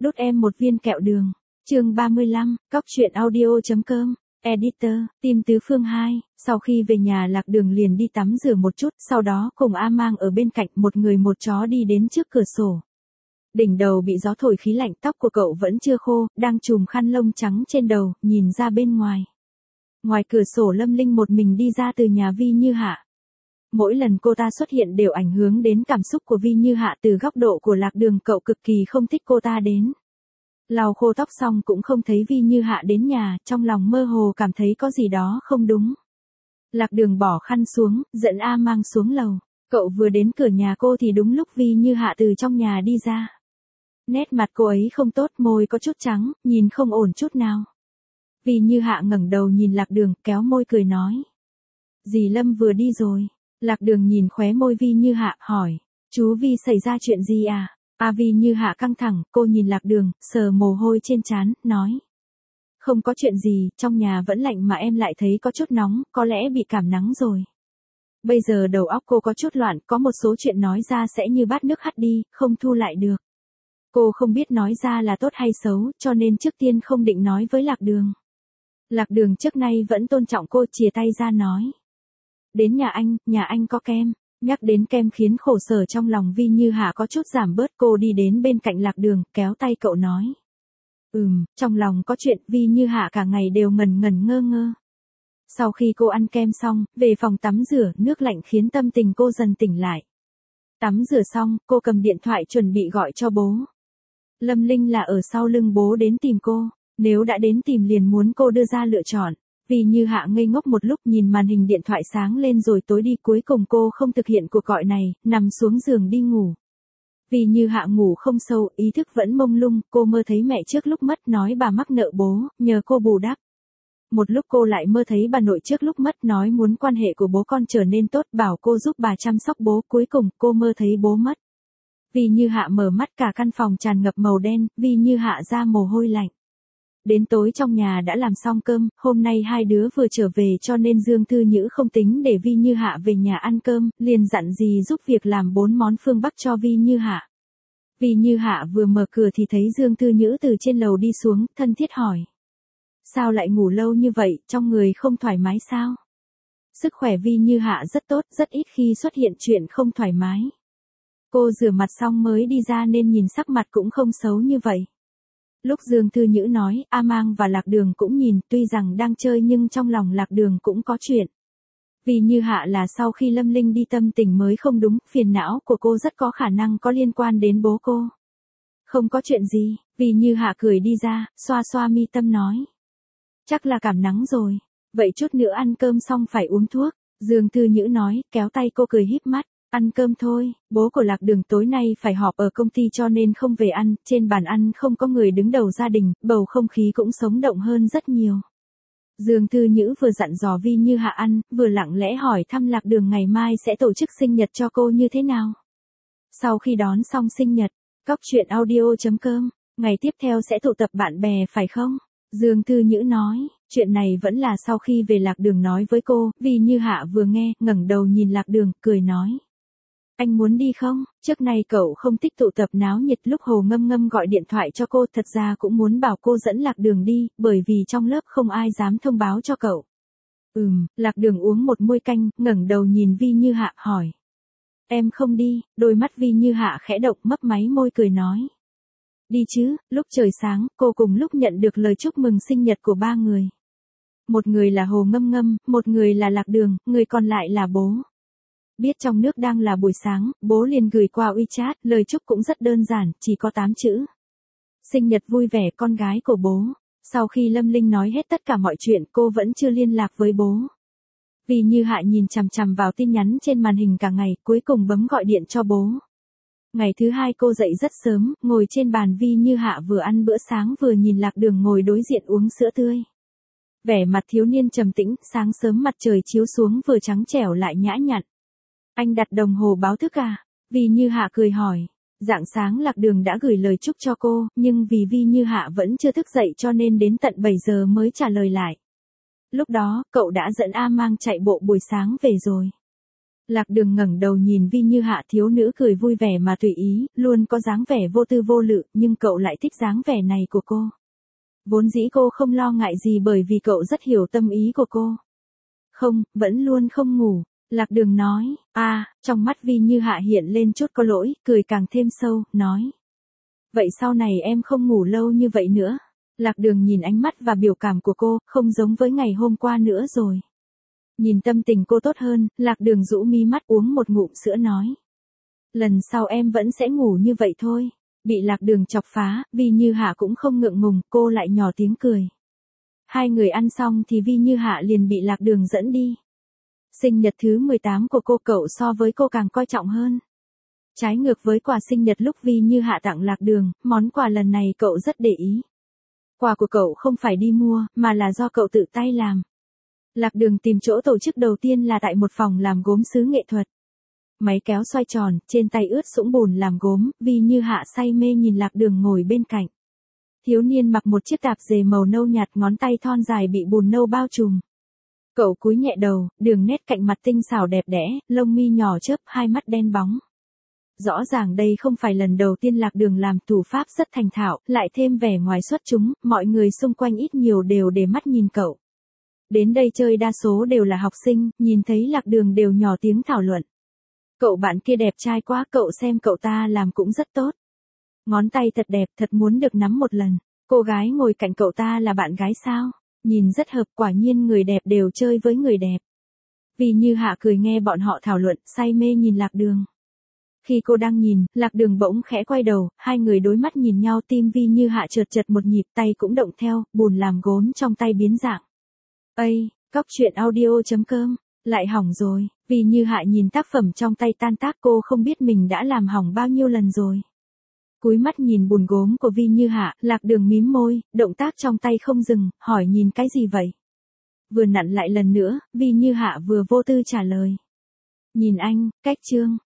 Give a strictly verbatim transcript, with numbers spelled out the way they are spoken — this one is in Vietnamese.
Đút em một viên kẹo đường. Chương ba mươi lăm, cóc truyện audio chấm com. Editor, Tim Tứ Phương hai, sau khi về nhà Lạc Đường liền đi tắm rửa một chút, sau đó cùng A Mang ở bên cạnh, một người một chó đi đến trước cửa sổ. Đỉnh đầu bị gió thổi khí lạnh, tóc của cậu vẫn chưa khô, đang trùm khăn lông trắng trên đầu, nhìn ra bên ngoài. Ngoài cửa sổ Lâm Linh một mình đi ra từ nhà Vi Như Hạ. Mỗi lần cô ta xuất hiện đều ảnh hưởng đến cảm xúc của Vi Như Hạ, từ góc độ của Lạc Đường cậu cực kỳ không thích cô ta đến. Lau khô tóc xong cũng không thấy Vi Như Hạ đến nhà, trong lòng mơ hồ cảm thấy có gì đó không đúng. Lạc Đường bỏ khăn xuống, dẫn A Mang xuống lầu. Cậu vừa đến cửa nhà cô thì đúng lúc Vi Như Hạ từ trong nhà đi ra. Nét mặt cô ấy không tốt, môi có chút trắng, nhìn không ổn chút nào. Vi Như Hạ ngẩng đầu nhìn Lạc Đường, kéo môi cười nói. Dì Lâm vừa đi rồi. Lạc Đường nhìn khóe môi Vi Như Hạ, hỏi. Chú Vi xảy ra chuyện gì à? A Vi Như Hạ căng thẳng, cô nhìn Lạc Đường, sờ mồ hôi trên trán, nói. Không có chuyện gì, trong nhà vẫn lạnh mà em lại thấy có chút nóng, có lẽ bị cảm nắng rồi. Bây giờ đầu óc cô có chút loạn, có một số chuyện nói ra sẽ như bát nước hắt đi, không thu lại được. Cô không biết nói ra là tốt hay xấu, cho nên trước tiên không định nói với Lạc Đường. Lạc Đường trước nay vẫn tôn trọng cô, chìa tay ra nói. Đến nhà anh, nhà anh có kem. Nhắc đến kem khiến khổ sở trong lòng Vi Như Hạ có chút giảm bớt, cô đi đến bên cạnh Lạc Đường, kéo tay cậu nói. Ừm, trong lòng có chuyện. Vi Như Hạ cả ngày đều ngần ngần ngơ ngơ. Sau khi cô ăn kem xong, về phòng tắm rửa, nước lạnh khiến tâm tình cô dần tỉnh lại. Tắm rửa xong, cô cầm điện thoại chuẩn bị gọi cho bố. Lâm Linh là ở sau lưng bố đến tìm cô, nếu đã đến tìm liền muốn cô đưa ra lựa chọn. Vi Như Hạ ngây ngốc một lúc, nhìn màn hình điện thoại sáng lên rồi tối đi, cuối cùng cô không thực hiện cuộc gọi này, nằm xuống giường đi ngủ. Vi Như Hạ ngủ không sâu, ý thức vẫn mông lung, cô mơ thấy mẹ trước lúc mất nói bà mắc nợ bố, nhờ cô bù đắp. Một lúc cô lại mơ thấy bà nội trước lúc mất nói muốn quan hệ của bố con trở nên tốt, bảo cô giúp bà chăm sóc bố, cuối cùng cô mơ thấy bố mất. Vi Như Hạ mở mắt, cả căn phòng tràn ngập màu đen, Vi Như Hạ ra mồ hôi lạnh. Đến tối trong nhà đã làm xong cơm, hôm nay hai đứa vừa trở về cho nên Dương Thư Nhữ không tính để Vi Như Hạ về nhà ăn cơm, liền dặn dì giúp việc làm bốn món phương Bắc cho Vi Như Hạ. Vi Như Hạ vừa mở cửa thì thấy Dương Thư Nhữ từ trên lầu đi xuống, thân thiết hỏi. Sao lại ngủ lâu như vậy, trong người không thoải mái sao? Sức khỏe Vi Như Hạ rất tốt, rất ít khi xuất hiện chuyện không thoải mái. Cô rửa mặt xong mới đi ra nên nhìn sắc mặt cũng không xấu như vậy. Lúc Dương Thư Nhữ nói, A Mang và Lạc Đường cũng nhìn, tuy rằng đang chơi nhưng trong lòng Lạc Đường cũng có chuyện. Vi Như Hạ là sau khi Lâm Linh đi tâm tình mới không đúng, phiền não của cô rất có khả năng có liên quan đến bố cô. Không có chuyện gì, Vi Như Hạ cười đi ra, xoa xoa mi tâm nói. Chắc là cảm nắng rồi, vậy chút nữa ăn cơm xong phải uống thuốc. Dương Thư Nhữ nói, kéo tay cô cười híp mắt. Ăn cơm thôi, bố của Lạc Đường tối nay phải họp ở công ty cho nên không về ăn, trên bàn ăn không có người đứng đầu gia đình, bầu không khí cũng sống động hơn rất nhiều. Dương Thư Nhữ vừa dặn dò Vi Như Hạ ăn, vừa lặng lẽ hỏi thăm Lạc Đường ngày mai sẽ tổ chức sinh nhật cho cô như thế nào. Sau khi đón xong sinh nhật, cóc truyện audio chấm com, ngày tiếp theo sẽ tụ tập bạn bè phải không? Dương Thư Nhữ nói, chuyện này vẫn là sau khi về Lạc Đường nói với cô, Vi Như Hạ vừa nghe, ngẩng đầu nhìn Lạc Đường, cười nói. Anh muốn đi không? Trước nay cậu không thích tụ tập náo nhiệt, lúc Hồ Ngâm Ngâm gọi điện thoại cho cô thật ra cũng muốn bảo cô dẫn Lạc Đường đi, bởi vì trong lớp không ai dám thông báo cho cậu. Ừm, Lạc Đường uống một muôi canh, ngẩng đầu nhìn Vi Như Hạ, hỏi. Em không đi, đôi mắt Vi Như Hạ khẽ động, mấp máy môi cười nói. Đi chứ, lúc trời sáng, cô cùng lúc nhận được lời chúc mừng sinh nhật của ba người. Một người là Hồ Ngâm Ngâm, một người là Lạc Đường, người còn lại là bố. Biết trong nước đang là buổi sáng, bố liền gửi qua WeChat, lời chúc cũng rất đơn giản, chỉ có tám chữ. Sinh nhật vui vẻ con gái của bố. Sau khi Lâm Linh nói hết tất cả mọi chuyện, cô vẫn chưa liên lạc với bố. Vi Như Hạ nhìn chằm chằm vào tin nhắn trên màn hình cả ngày, cuối cùng bấm gọi điện cho bố. Ngày thứ hai cô dậy rất sớm, ngồi trên bàn Vi Như Hạ vừa ăn bữa sáng vừa nhìn Lạc Đường ngồi đối diện uống sữa tươi. Vẻ mặt thiếu niên trầm tĩnh, sáng sớm mặt trời chiếu xuống vừa trắng trẻo lại nhã nhặn. Anh đặt đồng hồ báo thức à? Vi Như Hạ cười hỏi. Rạng sáng Lạc Đường đã gửi lời chúc cho cô, nhưng vì Vi Như Hạ vẫn chưa thức dậy cho nên đến tận bảy giờ mới trả lời lại. Lúc đó, cậu đã dẫn A Mang chạy bộ buổi sáng về rồi. Lạc Đường ngẩng đầu nhìn Vi Như Hạ, thiếu nữ cười vui vẻ mà tùy ý, luôn có dáng vẻ vô tư vô lự, nhưng cậu lại thích dáng vẻ này của cô. Vốn dĩ cô không lo ngại gì bởi vì cậu rất hiểu tâm ý của cô. Không, vẫn luôn không ngủ. Lạc Đường nói, à, trong mắt Vi Như Hạ hiện lên chút có lỗi, cười càng thêm sâu, nói. Vậy sau này em không ngủ lâu như vậy nữa. Lạc Đường nhìn ánh mắt và biểu cảm của cô, không giống với ngày hôm qua nữa rồi. Nhìn tâm tình cô tốt hơn, Lạc Đường rũ mi mắt uống một ngụm sữa nói. Lần sau em vẫn sẽ ngủ như vậy thôi. Bị Lạc Đường chọc phá, Vi Như Hạ cũng không ngượng ngùng, cô lại nhỏ tiếng cười. Hai người ăn xong thì Vi Như Hạ liền bị Lạc Đường dẫn đi. Sinh nhật thứ mười tám của cô, cậu so với cô càng coi trọng hơn. Trái ngược với quà sinh nhật lúc Vi Như Hạ tặng Lạc Đường, món quà lần này cậu rất để ý. Quà của cậu không phải đi mua, mà là do cậu tự tay làm. Lạc Đường tìm chỗ tổ chức đầu tiên là tại một phòng làm gốm sứ nghệ thuật. Máy kéo xoay tròn, trên tay ướt sũng bùn làm gốm, Vi Như Hạ say mê nhìn Lạc Đường ngồi bên cạnh. Thiếu niên mặc một chiếc tạp dề màu nâu nhạt, ngón tay thon dài bị bùn nâu bao trùm. Cậu cúi nhẹ đầu, đường nét cạnh mặt tinh xảo đẹp đẽ, lông mi nhỏ chớp, hai mắt đen bóng. Rõ ràng đây không phải lần đầu tiên Lạc Đường làm, thủ pháp rất thành thạo, lại thêm vẻ ngoài xuất chúng, mọi người xung quanh ít nhiều đều để mắt nhìn cậu. Đến đây chơi đa số đều là học sinh, nhìn thấy Lạc Đường đều nhỏ tiếng thảo luận. Cậu bạn kia đẹp trai quá, cậu xem cậu ta làm cũng rất tốt. Ngón tay thật đẹp, thật muốn được nắm một lần. Cô gái ngồi cạnh cậu ta là bạn gái sao? Nhìn rất hợp, quả nhiên người đẹp đều chơi với người đẹp. Vi Như Hạ cười nghe bọn họ thảo luận, say mê nhìn Lạc Đường. Khi cô đang nhìn, Lạc Đường bỗng khẽ quay đầu, hai người đối mắt nhìn nhau, tim Vi Như Hạ chợt chật một nhịp, tay cũng động theo, bùn làm gốm trong tay biến dạng. Ây, cóc truyện audio chấm com, lại hỏng rồi. Vi Như Hạ nhìn tác phẩm trong tay tan tác, cô không biết mình đã làm hỏng bao nhiêu lần rồi. Cúi mắt nhìn bùn gốm của Vi Như Hạ, Lạc Đường mím môi, động tác trong tay không dừng, hỏi nhìn cái gì vậy? Vừa nặn lại lần nữa, Vi Như Hạ vừa vô tư trả lời. Nhìn anh, cách trương.